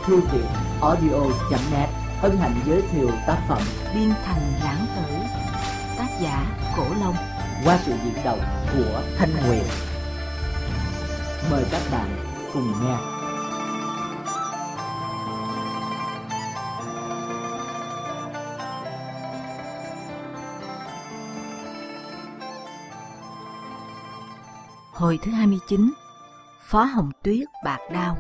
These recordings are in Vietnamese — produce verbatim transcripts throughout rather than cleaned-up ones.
Thư viện audio chấm net hân hạnh giới thiệu tác phẩm Biên Thành Lãng Tử, tác giả Cổ Long, qua sự diễn đọc của Thanh Nguyệt. Mời các bạn cùng nghe. Hồi thứ hai mươi chín. Phó Hồng Tuyết bạc đao.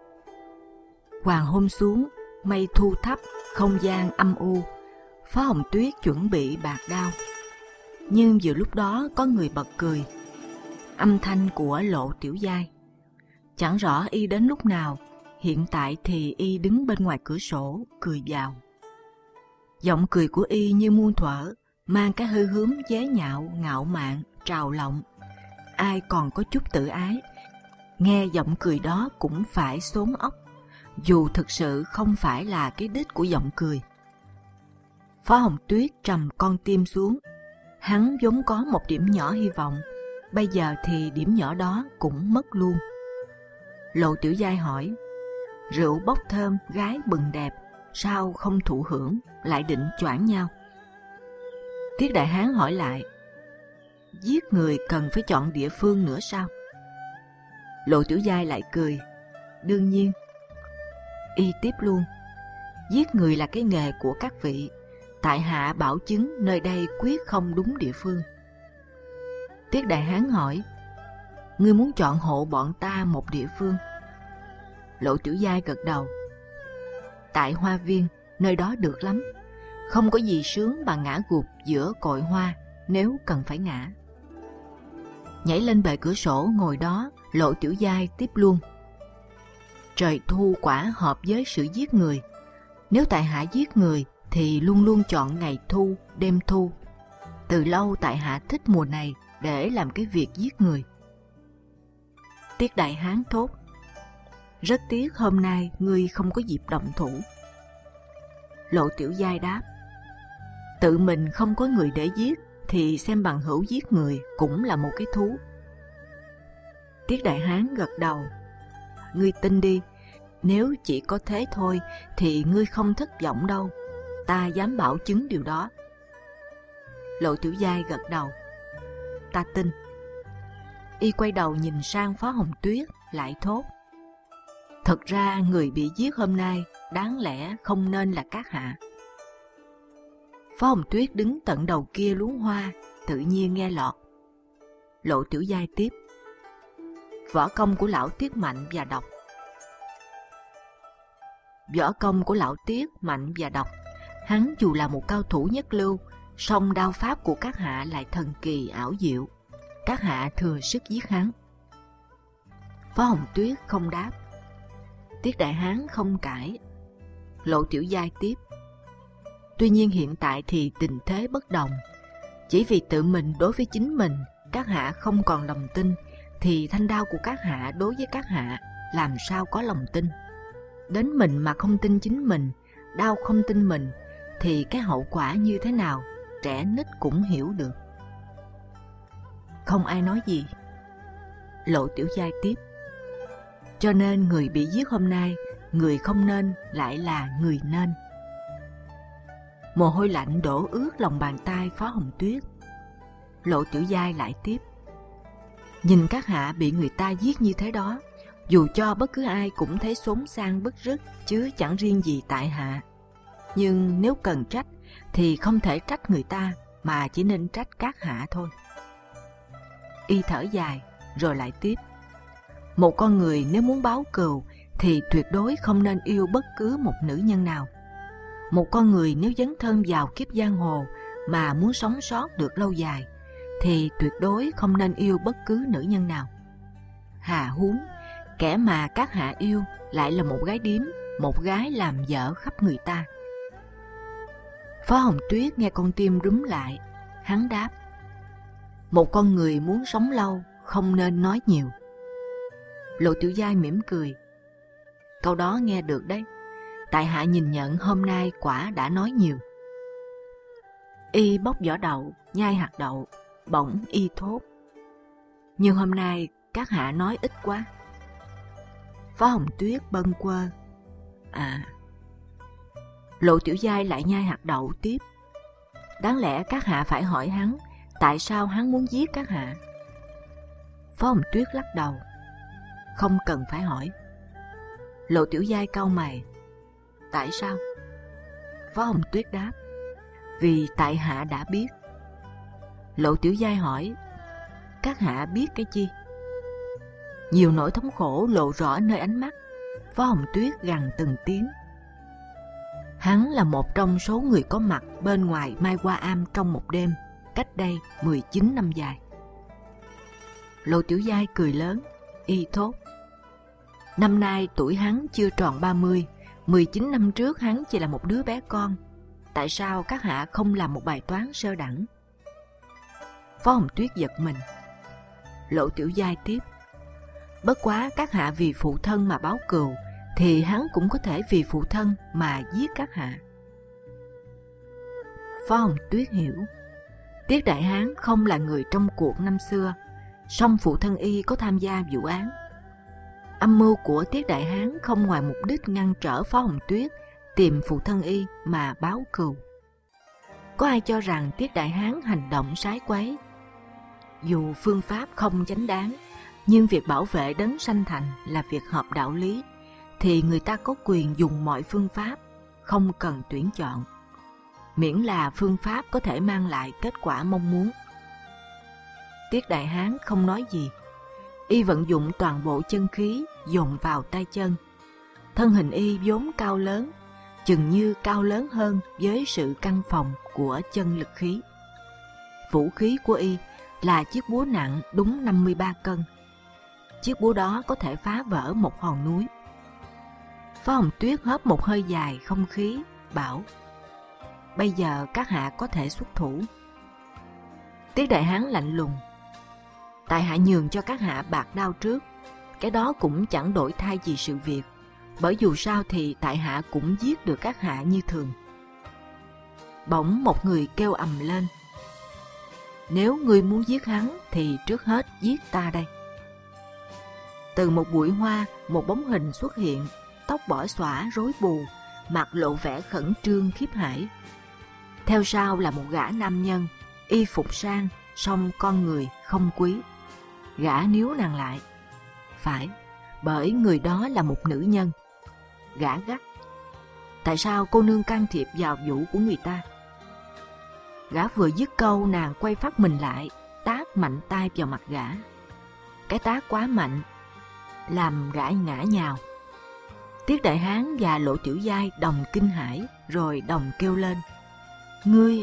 Hoàng hôn xuống, mây thu thấp, không gian âm u. Phó Hồng Tuyết chuẩn bị bạc đao, nhưng vừa lúc đó có người bật cười. Âm thanh của Lộ Tiểu Giai. Chẳng rõ y đến lúc nào, hiện tại thì y đứng bên ngoài cửa sổ cười vào. Giọng cười của y như muôn thuở, mang cái hư hướng chế nhạo, ngạo mạn, trào lộng. Ai còn có chút tự ái, nghe giọng cười đó cũng phải xốn óc, dù thực sự không phải là cái đích của giọng cười. Phó Hồng Tuyết trầm con tim xuống. Hắn vốn có một điểm nhỏ hy vọng, bây giờ thì điểm nhỏ đó cũng mất luôn. Lộ Tiểu Giai hỏi: rượu bốc thơm, gái bừng đẹp, sao không thụ hưởng, lại định choảng nhau? Tiết Đại Hán hỏi lại: giết người cần phải chọn địa phương nữa sao? Lộ Tiểu Giai lại cười: đương nhiên. Y tiếp luôn: giết người là cái nghề của các vị, tại hạ bảo chứng nơi đây quyết không đúng địa phương. Tiết Đại Hán hỏi: ngươi muốn chọn hộ bọn ta một địa phương? Lộ Tiểu Giai gật đầu: tại Hoa Viên, nơi đó được lắm, không có gì sướng bằng ngã gục giữa cội hoa nếu cần phải ngã. Nhảy lên bệ cửa sổ ngồi đó, Lộ Tiểu Giai tiếp luôn: trời thu quả hợp với sự giết người. Nếu tại hạ giết người thì luôn luôn chọn ngày thu, đêm thu. Từ lâu tại hạ thích mùa này để làm cái việc giết người. Tiết Đại Hán thốt: rất tiếc hôm nay ngươi không có dịp động thủ. Lộ Tiểu Giai đáp: tự mình không có người để giết thì xem bằng hữu giết người cũng là một cái thú. Tiết Đại Hán gật đầu: ngươi tin đi, nếu chỉ có thế thôi thì ngươi không thất vọng đâu, ta dám bảo chứng điều đó. Lộ Tiểu Giai gật đầu: ta tin. Y quay đầu nhìn sang Phó Hồng Tuyết, lại thốt: thật ra người bị giết hôm nay đáng lẽ không nên là các hạ. Phó Hồng Tuyết đứng tận đầu kia luống hoa, tự nhiên nghe lọt. Lộ Tiểu Giai tiếp: võ công của lão Tiết mạnh và độc. Võ công của lão Tiết mạnh và độc. Hắn dù là một cao thủ nhất lưu, song đao pháp của các hạ lại thần kỳ ảo diệu. Các hạ thừa sức giết hắn. Phó Hồng Tuyết không đáp. Tiết Đại Hán không cãi. Lộ Tiểu Giai tiếp: tuy nhiên hiện tại thì tình thế bất đồng. Chỉ vì tự mình đối với chính mình, các hạ không còn lòng tin, thì thanh đao của các hạ đối với các hạ làm sao có lòng tin. Đến mình mà không tin chính mình, đao không tin mình, thì cái hậu quả như thế nào, trẻ nít cũng hiểu được. Không ai nói gì. Lộ Tiểu Giai tiếp: cho nên người bị giết hôm nay, người không nên lại là người nên. Mồ hôi lạnh đổ ướt lòng bàn tay Phó Hồng Tuyết. Lộ Tiểu Giai lại tiếp: nhìn các hạ bị người ta giết như thế đó, dù cho bất cứ ai cũng thấy xốn sang bứt rứt, chứ chẳng riêng gì tại hạ. Nhưng nếu cần trách thì không thể trách người ta, mà chỉ nên trách các hạ thôi. Y thở dài rồi lại tiếp: một con người nếu muốn báo cừu thì tuyệt đối không nên yêu bất cứ một nữ nhân nào. Một con người nếu dấn thân vào kiếp giang hồ mà muốn sống sót được lâu dài thì tuyệt đối không nên yêu bất cứ nữ nhân nào. Hà huống kẻ mà các hạ yêu lại là một gái điếm, một gái làm vợ khắp người ta. Phó Hồng Tuyết nghe con tim rúm lại. Hắn đáp: một con người muốn sống lâu không nên nói nhiều. Lộ Tiểu Giai mỉm cười: câu đó nghe được đấy, tại hạ nhìn nhận hôm nay quả đã nói nhiều. Y bóc vỏ đậu, nhai hạt đậu, bỗng y thốt: nhưng hôm nay các hạ nói ít quá. Phó Hồng Tuyết bâng quơ: À. Lộ Tiểu Giai lại nhai hạt đậu tiếp. Đáng lẽ các hạ phải hỏi hắn tại sao hắn muốn giết các hạ. Phó Hồng Tuyết lắc đầu. Không cần phải hỏi. Lộ Tiểu Giai cau mày. Tại sao? Phó Hồng Tuyết đáp. Vì tại hạ đã biết. Lộ Tiểu Giai hỏi. Các hạ biết cái chi? Nhiều nỗi thống khổ lộ rõ nơi ánh mắt. Phó Hồng Tuyết gằn từng tiếng. Hắn là một trong số người có mặt bên ngoài Mai Hoa Am trong một đêm, cách đây mười chín năm dài. Lộ Tiểu Giai cười lớn, y thốt. Năm nay tuổi hắn chưa tròn ba mươi, mười chín năm trước hắn chỉ là một đứa bé con. Tại sao các hạ không làm một bài toán sơ đẳng? Phó Hồng Tuyết giật mình. Lộ Tiểu Giai tiếp. Bất quá các hạ vì phụ thân mà báo cừu, thì hắn cũng có thể vì phụ thân mà giết các hạ. Phó Hồng Tuyết hiểu. Tiết Đại Hán không là người trong cuộc năm xưa, song phụ thân y có tham gia vụ án. Âm mưu của Tiết Đại Hán không ngoài mục đích ngăn trở Phó Hồng Tuyết tìm phụ thân y mà báo cừu. Có ai cho rằng Tiết Đại Hán hành động sái quấy? Dù phương pháp không chánh đáng, nhưng việc bảo vệ đấng sanh thành là việc hợp đạo lý, thì người ta có quyền dùng mọi phương pháp, không cần tuyển chọn, miễn là phương pháp có thể mang lại kết quả mong muốn. Tiết Đại Hán không nói gì. Y vận dụng toàn bộ chân khí dồn vào tay chân. Thân hình y vốn cao lớn, chừng như cao lớn hơn với sự căng phòng của chân lực khí. Vũ khí của y là chiếc búa nặng đúng năm mươi ba cân. Chiếc búa đó có thể phá vỡ một hòn núi. Phó Hồng Tuyết hớp một hơi dài không khí, bảo: Bây giờ các hạ có thể xuất thủ. Tiết Đại Hán lạnh lùng: Tại hạ nhường cho các hạ bạc đao trước, cái đó cũng chẳng đổi thay gì sự việc, bởi dù sao thì tại hạ cũng giết được các hạ như thường. Bỗng một người kêu ầm lên: Nếu ngươi muốn giết hắn thì trước hết giết ta đây. Từ một bụi hoa, một bóng hình xuất hiện, tóc bỏ xõa rối bù, mặt lộ vẻ khẩn trương khiếp hãi. Theo sau là một gã nam nhân, y phục sang, song con người không quý. Gã níu nàng lại. Phải, bởi người đó là một nữ nhân. Gã gắt: Tại sao cô nương can thiệp vào vụ của người ta? Gã vừa dứt câu, nàng quay phát mình lại, tát mạnh tay vào mặt gã. Cái tát quá mạnh, làm gã ngã nhào. Tiết Đại Hán và Lộ Tiểu Giai đồng kinh hãi, rồi đồng kêu lên: Ngươi!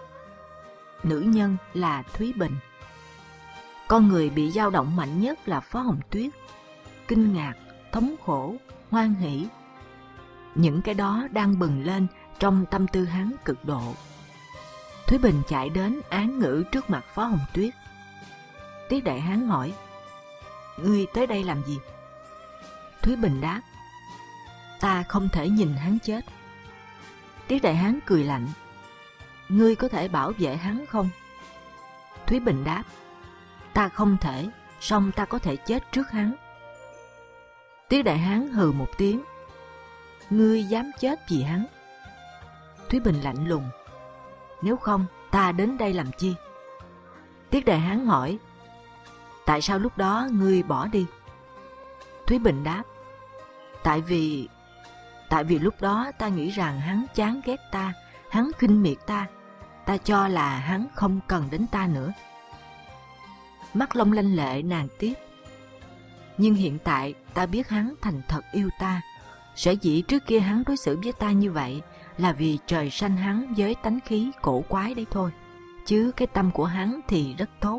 Nữ nhân là Thúy Bình. Con người bị dao động mạnh nhất là Phó Hồng Tuyết. Kinh ngạc, thống khổ, hoan hỉ, những cái đó đang bừng lên trong tâm tư hắn cực độ. Thúy Bình chạy đến án ngữ trước mặt Phó Hồng Tuyết. Tiết Đại Hán hỏi: Ngươi tới đây làm gì? Thúy Bình đáp: Ta không thể nhìn hắn chết. Tiết Đại Hán cười lạnh: Ngươi có thể bảo vệ hắn không? Thúy Bình đáp: Ta không thể, song ta có thể chết trước hắn. Tiết Đại Hán hừ một tiếng: Ngươi dám chết vì hắn? Thúy Bình lạnh lùng: Nếu không, ta đến đây làm chi? Tiết Đại Hán hỏi: Tại sao lúc đó ngươi bỏ đi? Thúy Bình đáp: Tại vì... Tại vì lúc đó ta nghĩ rằng hắn chán ghét ta, hắn khinh miệt ta, ta cho là hắn không cần đến ta nữa. Mắt long lanh lệ nàng tiếp: Nhưng hiện tại ta biết hắn thành thật yêu ta. Sở dĩ trước kia hắn đối xử với ta như vậy là vì trời sanh hắn với tánh khí cổ quái đấy thôi, chứ cái tâm của hắn thì rất tốt.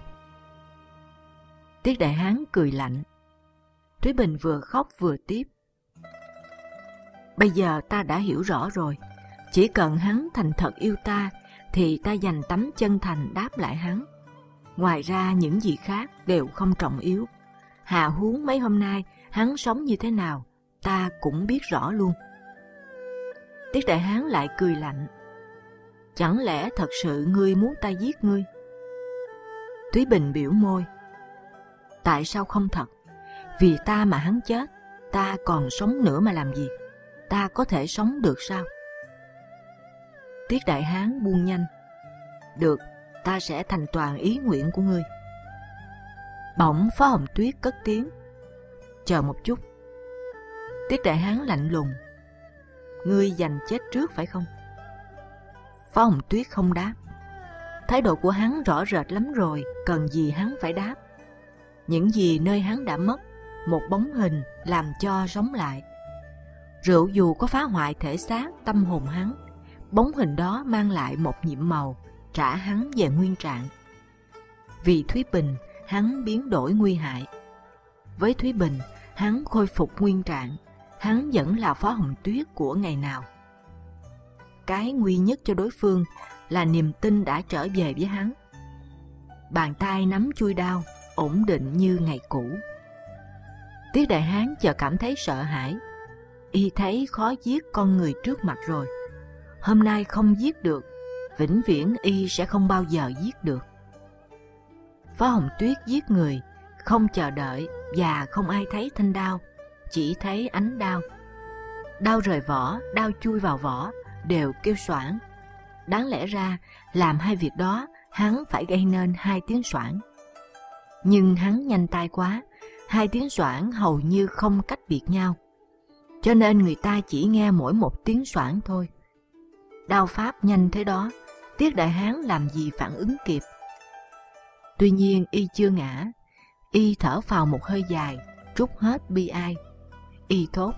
Tiết Đại Hán cười lạnh. Thúy Bình vừa khóc vừa tiếp: Bây giờ ta đã hiểu rõ rồi. Chỉ cần hắn thành thật yêu ta thì ta dành tấm chân thành đáp lại hắn. Ngoài ra những gì khác đều không trọng yếu. Hà huống mấy hôm nay hắn sống như thế nào ta cũng biết rõ luôn. Tiết Đại Hán lại cười lạnh: Chẳng lẽ thật sự ngươi muốn ta giết ngươi? Thúy Bình biểu môi: Tại sao không thật? Vì ta mà hắn chết, ta còn sống nữa mà làm gì? ta có thể sống được sao? Tiết Đại Hán buông nhanh. Được, ta sẽ thành toàn ý nguyện của ngươi. Bỗng Phó Hồng Tuyết cất tiếng. Chờ một chút. Tiết Đại Hán lạnh lùng. Ngươi giành chết trước phải không? Phó Hồng Tuyết không đáp. Thái độ của hắn rõ rệt lắm rồi, cần gì hắn phải đáp. Những gì nơi hắn đã mất, một bóng hình làm cho sống lại. Rượu dù có phá hoại thể xác, tâm hồn hắn, bóng hình đó mang lại một nhiệm màu, trả hắn về nguyên trạng. Vì Thúy Bình, hắn biến đổi nguy hại. Với Thúy Bình, hắn khôi phục nguyên trạng. Hắn vẫn là Phó Hồng Tuyết của ngày nào. Cái nguy nhất cho đối phương là niềm tin đã trở về với hắn. Bàn tay nắm chuôi đao, ổn định như ngày cũ. Tiết Đại Hán chợt cảm thấy sợ hãi. Y thấy khó giết con người trước mặt rồi. Hôm nay không giết được, vĩnh viễn y sẽ không bao giờ giết được. Phó Hồng Tuyết giết người, không chờ đợi và không ai thấy thanh đao, chỉ thấy ánh đao. Đao rời vỏ, đao chui vào vỏ, đều kêu xoảng. Đáng lẽ ra, làm hai việc đó, hắn phải gây nên hai tiếng xoảng. Nhưng hắn nhanh tay quá, hai tiếng xoảng hầu như không cách biệt nhau. Cho nên người ta chỉ nghe mỗi một tiếng xoảng thôi. Đao pháp nhanh thế đó, Tiết Đại Hán làm gì phản ứng kịp. Tuy nhiên y chưa ngã, y thở phào một hơi dài, trút hết bi ai. Y thốt.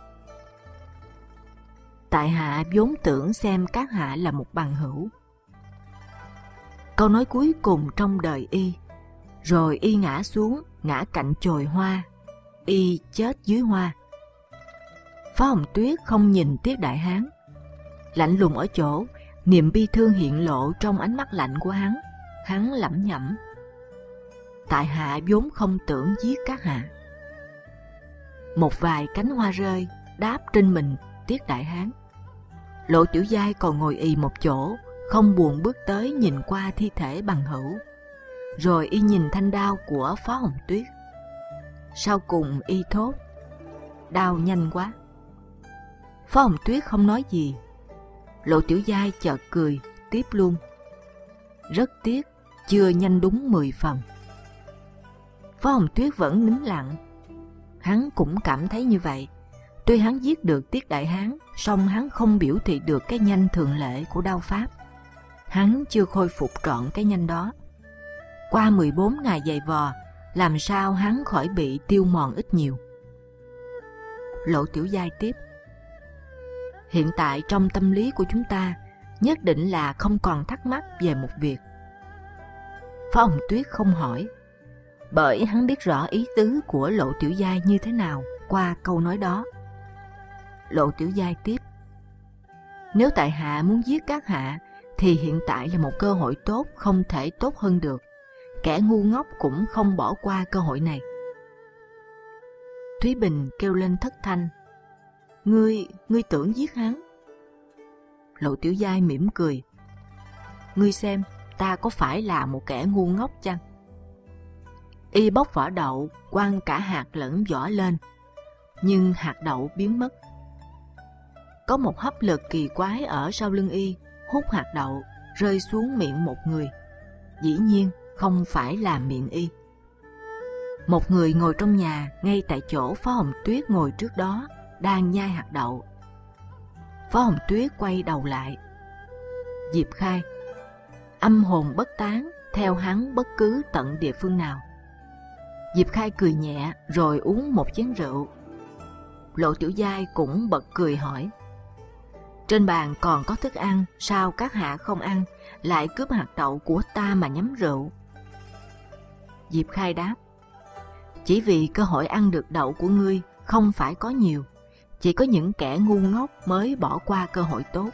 Tại hạ vốn tưởng xem các hạ là một bằng hữu. Câu nói cuối cùng trong đời y, rồi y ngã xuống, ngã cạnh chồi hoa, y chết dưới hoa. Phó Hồng Tuyết không nhìn Tiết Đại Hán. Lạnh lùng ở chỗ, niềm bi thương hiện lộ trong ánh mắt lạnh của hắn. Hắn lẩm nhẩm. Tại hạ vốn không tưởng giết các hạ. Một vài cánh hoa rơi đáp trên mình Tiết Đại Hán. Lộ Tiểu Giai còn ngồi ì một chỗ, không buồn bước tới nhìn qua thi thể bằng hữu. Rồi y nhìn thanh đao của Phó Hồng Tuyết. Sau cùng y thốt. Đao nhanh quá. Phó Hồng Tuyết không nói gì. Lộ Tiểu Giai chợt cười, tiếp luôn. Rất tiếc, chưa nhanh đúng mười phần. Phó Hồng Tuyết vẫn nín lặng. Hắn cũng cảm thấy như vậy. Tuy hắn giết được Tiết Đại Hán, song hắn không biểu thị được cái nhanh thường lệ của đao pháp. Hắn chưa khôi phục trọn cái nhanh đó. Qua mười bốn ngày dày vò, làm sao hắn khỏi bị tiêu mòn ít nhiều. Lộ Tiểu Giai tiếp. Hiện tại trong tâm lý của chúng ta, nhất định là không còn thắc mắc về một việc. Phó Hồng Tuyết không hỏi, bởi hắn biết rõ ý tứ của Lộ Tiểu Giai như thế nào qua câu nói đó. Lộ Tiểu Giai tiếp. Nếu tại hạ muốn giết các hạ, thì hiện tại là một cơ hội tốt không thể tốt hơn được. Kẻ ngu ngốc cũng không bỏ qua cơ hội này. Thúy Bình kêu lên thất thanh. Ngươi, ngươi tưởng giết hắn? Lộ Tiểu Giai mỉm cười. Ngươi xem, ta có phải là một kẻ ngu ngốc chăng? Y bóc vỏ đậu, quăng cả hạt lẫn vỏ lên, nhưng hạt đậu biến mất. Có một hấp lực kỳ quái ở sau lưng y, hút hạt đậu rơi xuống miệng một người. Dĩ nhiên không phải là miệng y. Một người ngồi trong nhà, ngay tại chỗ Phó Hồng Tuyết ngồi trước đó, đang nhai hạt đậu. Phó Hồng Tuyết quay đầu lại. Diệp Khai. Âm hồn bất tán, theo hắn bất cứ tận địa phương nào. Diệp Khai cười nhẹ rồi uống một chén rượu. Lộ Tiểu Giai cũng bật cười hỏi. Trên bàn còn có thức ăn, sao các hạ không ăn, lại cướp hạt đậu của ta mà nhắm rượu? Diệp Khai đáp. Chỉ vì cơ hội ăn được đậu của ngươi không phải có nhiều, chỉ có những kẻ ngu ngốc mới bỏ qua cơ hội tốt.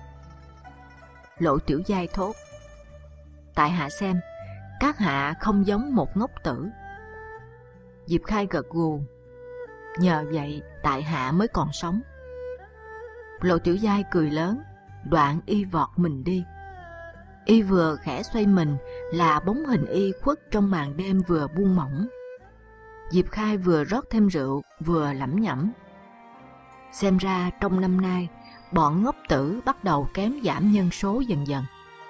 Lộ Tiểu Giai thốt. Tại hạ xem, các hạ không giống một ngốc tử. Diệp Khai gật gù. Nhờ vậy tại hạ mới còn sống. Lộ Tiểu Giai cười lớn, đoạn y vọt mình đi. Y vừa khẽ xoay mình là bóng hình y khuất trong màn đêm vừa buông mỏng. Diệp Khai vừa rót thêm rượu vừa lẩm nhẩm. Xem ra trong năm nay, bọn ngốc tử bắt đầu kém giảm nhân số dần dần.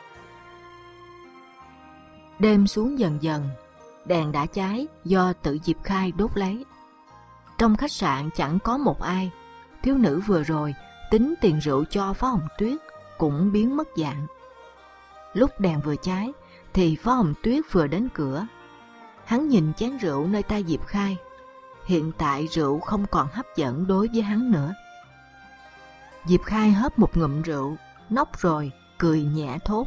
Đêm xuống dần dần, đèn đã cháy do tự Diệp Khai đốt lấy. Trong khách sạn chẳng có một ai. Thiếu nữ vừa rồi tính tiền rượu cho Phó Hồng Tuyết cũng biến mất dạng. Lúc đèn vừa cháy thì Phó Hồng Tuyết vừa đến cửa. Hắn nhìn chén rượu nơi tay Diệp Khai. Hiện tại rượu không còn hấp dẫn đối với hắn nữa. Diệp Khai hớp một ngụm rượu, nốc rồi, cười nhẹ thốt.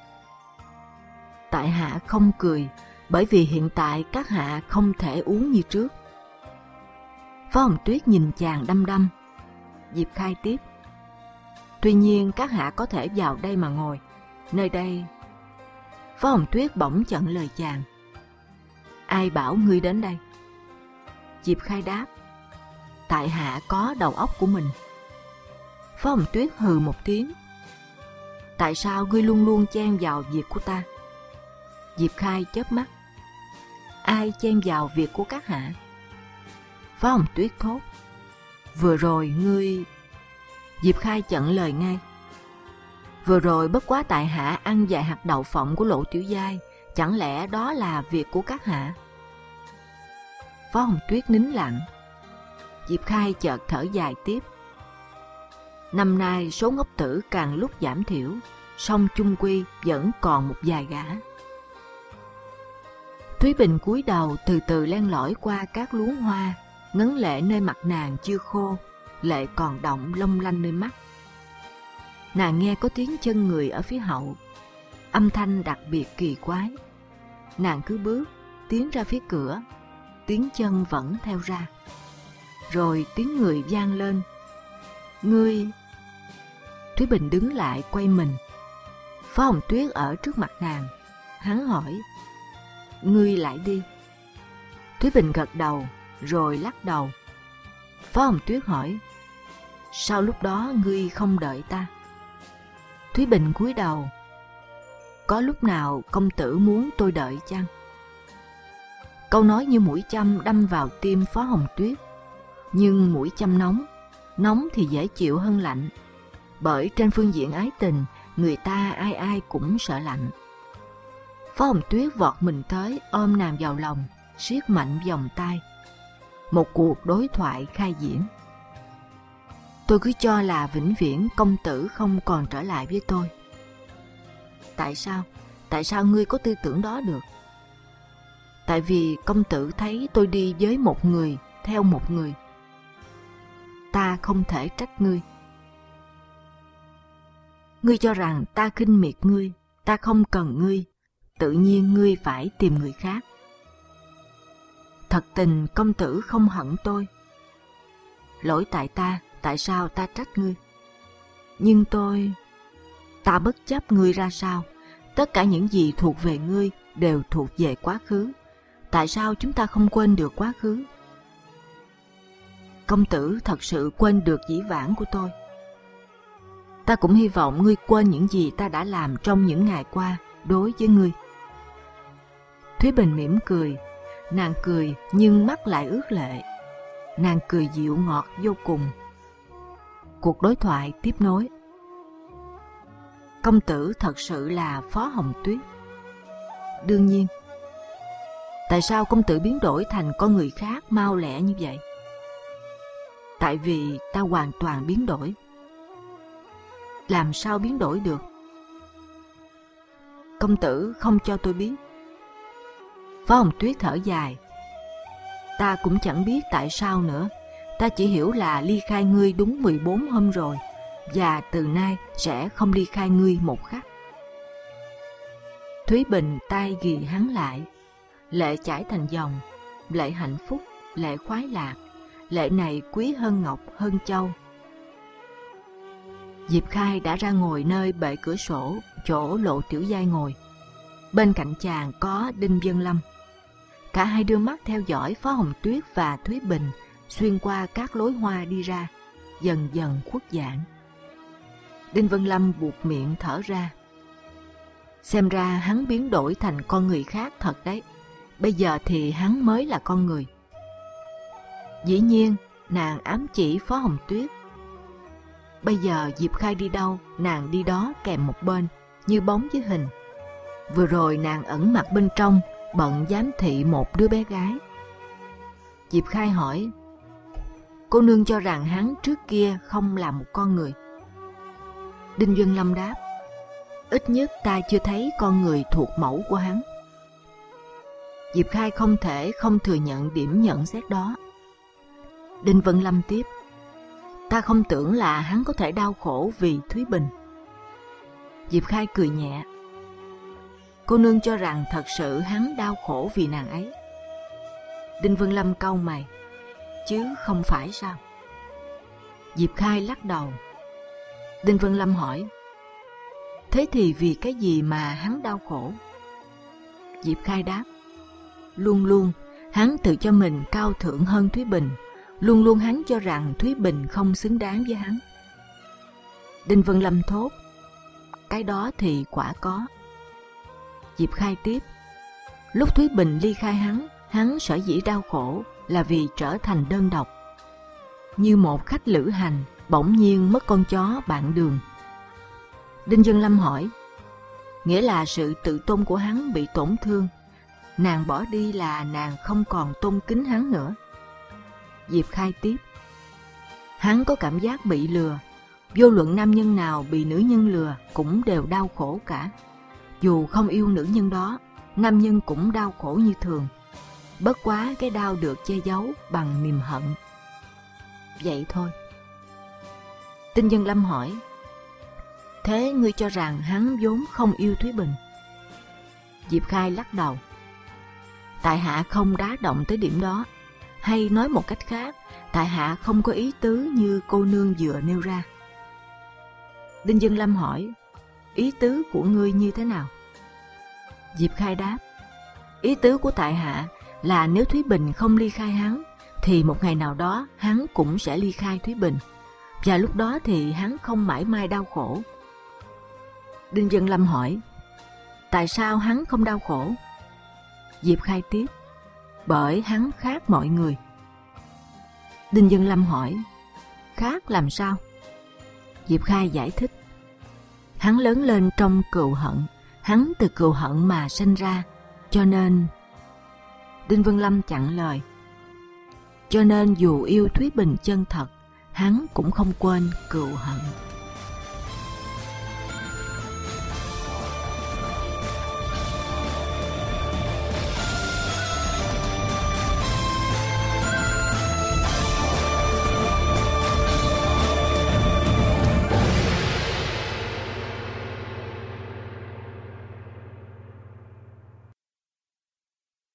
Tại hạ không cười, bởi vì hiện tại các hạ không thể uống như trước. Phó Hồng Tuyết nhìn chàng đăm đăm. Diệp Khai tiếp. Tuy nhiên các hạ có thể vào đây mà ngồi. Nơi đây... Phó Hồng Tuyết bỗng chặn lời chàng. Ai bảo ngươi đến đây? Diệp Khai đáp. Tại hạ có đầu óc của mình. Phó Hồng Tuyết hừ một tiếng. Tại sao ngươi luôn luôn chen vào việc của ta? Diệp Khai chớp mắt. Ai chen vào việc của các hạ? Phó Hồng Tuyết thốt. Vừa rồi ngươi... Diệp Khai chặn lời ngay. Vừa rồi bất quá tại hạ ăn vài hạt đậu phộng của Lộ Tiểu Giai, chẳng lẽ đó là việc của các hạ? Phó Hồng Tuyết nín lặng. Diệp Khai chợt thở dài tiếp. Năm nay số ngốc tử càng lúc giảm thiểu, song chung quy vẫn còn một vài gã. Thúy Bình cúi đầu từ từ len lỏi qua các luống hoa, ngấn lệ nơi mặt nàng chưa khô, lệ còn đọng long lanh nơi mắt. Nàng nghe có tiếng chân người ở phía hậu, âm thanh đặc biệt kỳ quái. Nàng cứ bước tiến ra phía cửa, tiếng chân vẫn theo ra. Rồi tiếng người vang lên. Ngươi... Thúy Bình đứng lại quay mình. Phó Hồng Tuyết ở trước mặt nàng. Hắn hỏi. Ngươi lại đi. Thúy Bình gật đầu, rồi lắc đầu. Phó Hồng Tuyết hỏi. Sao lúc đó ngươi không đợi ta? Thúy Bình cúi đầu. Có lúc nào công tử muốn tôi đợi chăng? Câu nói như mũi châm đâm vào tim Phó Hồng Tuyết. Nhưng mũi châm nóng, nóng thì dễ chịu hơn lạnh. Bởi trên phương diện ái tình, người ta ai ai cũng sợ lạnh. Phó Hồng Tuyết vọt mình tới ôm nàng vào lòng, siết mạnh vòng tay. Một cuộc đối thoại khai diễn. Tôi cứ cho là vĩnh viễn công tử không còn trở lại với tôi. Tại sao? Tại sao ngươi có tư tưởng đó được? Tại vì công tử thấy tôi đi với một người, theo một người. Ta không thể trách ngươi. Ngươi cho rằng ta khinh miệt ngươi, ta không cần ngươi, tự nhiên ngươi phải tìm người khác. Thật tình công tử không hận tôi. Lỗi tại ta, tại sao ta trách ngươi? Nhưng tôi... Ta bất chấp ngươi ra sao, tất cả những gì thuộc về ngươi đều thuộc về quá khứ. Tại sao chúng ta không quên được quá khứ? Công tử thật sự quên được dĩ vãng của tôi. Ta cũng hy vọng ngươi quên những gì ta đã làm trong những ngày qua đối với ngươi. Thúy Bình mỉm cười. Nàng cười nhưng mắt lại ướt lệ. Nàng cười dịu ngọt vô cùng. Cuộc đối thoại tiếp nối. Công tử thật sự là Phó Hồng Tuyết? Đương nhiên. Tại sao công tử biến đổi thành con người khác mau lẹ như vậy? Tại vì ta hoàn toàn biến đổi. Làm sao biến đổi được? Công tử không cho tôi biết. Phó Hồng Tuyết thở dài. Ta cũng chẳng biết tại sao nữa. Ta chỉ hiểu là ly khai ngươi đúng mười bốn hôm rồi, và từ nay sẽ không ly khai ngươi một khắc. Thúy Bình tay ghì hắn lại. Lệ chảy thành dòng. Lệ hạnh phúc, lệ khoái lạc. Lệ này quý hơn ngọc, hơn châu. Diệp Khai đã ra ngồi nơi bệ cửa sổ, chỗ Lộ Tiểu Giai ngồi. Bên cạnh chàng có Đinh Vân Lâm. Cả hai đưa mắt theo dõi Phó Hồng Tuyết và Thúy Bình xuyên qua các lối hoa đi ra, dần dần khuất dạng. Đinh Vân Lâm buột miệng thở ra. Xem ra hắn biến đổi thành con người khác thật đấy. Bây giờ thì hắn mới là con người. Dĩ nhiên, nàng ám chỉ Phó Hồng Tuyết Bây giờ Diệp Khai đi đâu, nàng đi đó kèm một bên, như bóng với hình. Vừa rồi nàng ẩn mặt bên trong, bận giám thị một đứa bé gái. Diệp Khai hỏi, cô nương cho rằng hắn trước kia không là một con người? Đinh Vân Lâm đáp, ít nhất ta chưa thấy con người thuộc mẫu của hắn. Diệp Khai không thể không thừa nhận điểm nhận xét đó. Đinh Vân Lâm tiếp, ta không tưởng là hắn có thể đau khổ vì Thúy Bình. Diệp Khai cười nhẹ, cô nương cho rằng thật sự hắn đau khổ vì nàng ấy? Đinh Vân Lâm cau mày, chứ không phải sao? Diệp Khai lắc đầu. Đinh Vân Lâm hỏi, thế thì vì cái gì mà hắn đau khổ? Diệp Khai đáp, luôn luôn hắn tự cho mình cao thượng hơn Thúy Bình, luôn luôn hắn cho rằng Thúy Bình không xứng đáng với hắn. Đinh Vân Lâm thốt, cái đó thì quả có. Diệp Khai tiếp, lúc Thúy Bình ly khai hắn, hắn sở dĩ đau khổ là vì trở thành đơn độc, như một khách lữ hành bỗng nhiên mất con chó bạn đường. Đinh Vân Lâm hỏi, nghĩa là sự tự tôn của hắn bị tổn thương, nàng bỏ đi là nàng không còn tôn kính hắn nữa. Diệp Khai tiếp, hắn có cảm giác bị lừa, vô luận nam nhân nào bị nữ nhân lừa cũng đều đau khổ cả. Dù không yêu nữ nhân đó, nam nhân cũng đau khổ như thường, bất quá cái đau được che giấu bằng niềm hận. Vậy thôi. Đinh Vân Lâm hỏi, thế ngươi cho rằng hắn vốn không yêu Thúy Bình? Diệp Khai lắc đầu, tại hạ không đá động tới điểm đó, hay nói một cách khác, tại hạ không có ý tứ như cô nương vừa nêu ra. Đinh Vân Lâm hỏi, ý tứ của ngươi như thế nào? Diệp Khai đáp, ý tứ của tại hạ là nếu Thúy Bình không ly khai hắn, thì một ngày nào đó hắn cũng sẽ ly khai Thúy Bình, và lúc đó thì hắn không mãi mãi đau khổ. Đinh Vân Lâm hỏi, tại sao hắn không đau khổ? Diệp Khai tiếp, bởi hắn khác mọi người. Đinh Vân Lâm hỏi, khác làm sao? Diệp Khai giải thích, hắn lớn lên trong cừu hận, hắn từ cừu hận mà sinh ra, cho nên... Đinh Vân Lâm chặn lời, cho nên dù yêu Thúy Bình chân thật, hắn cũng không quên cừu hận.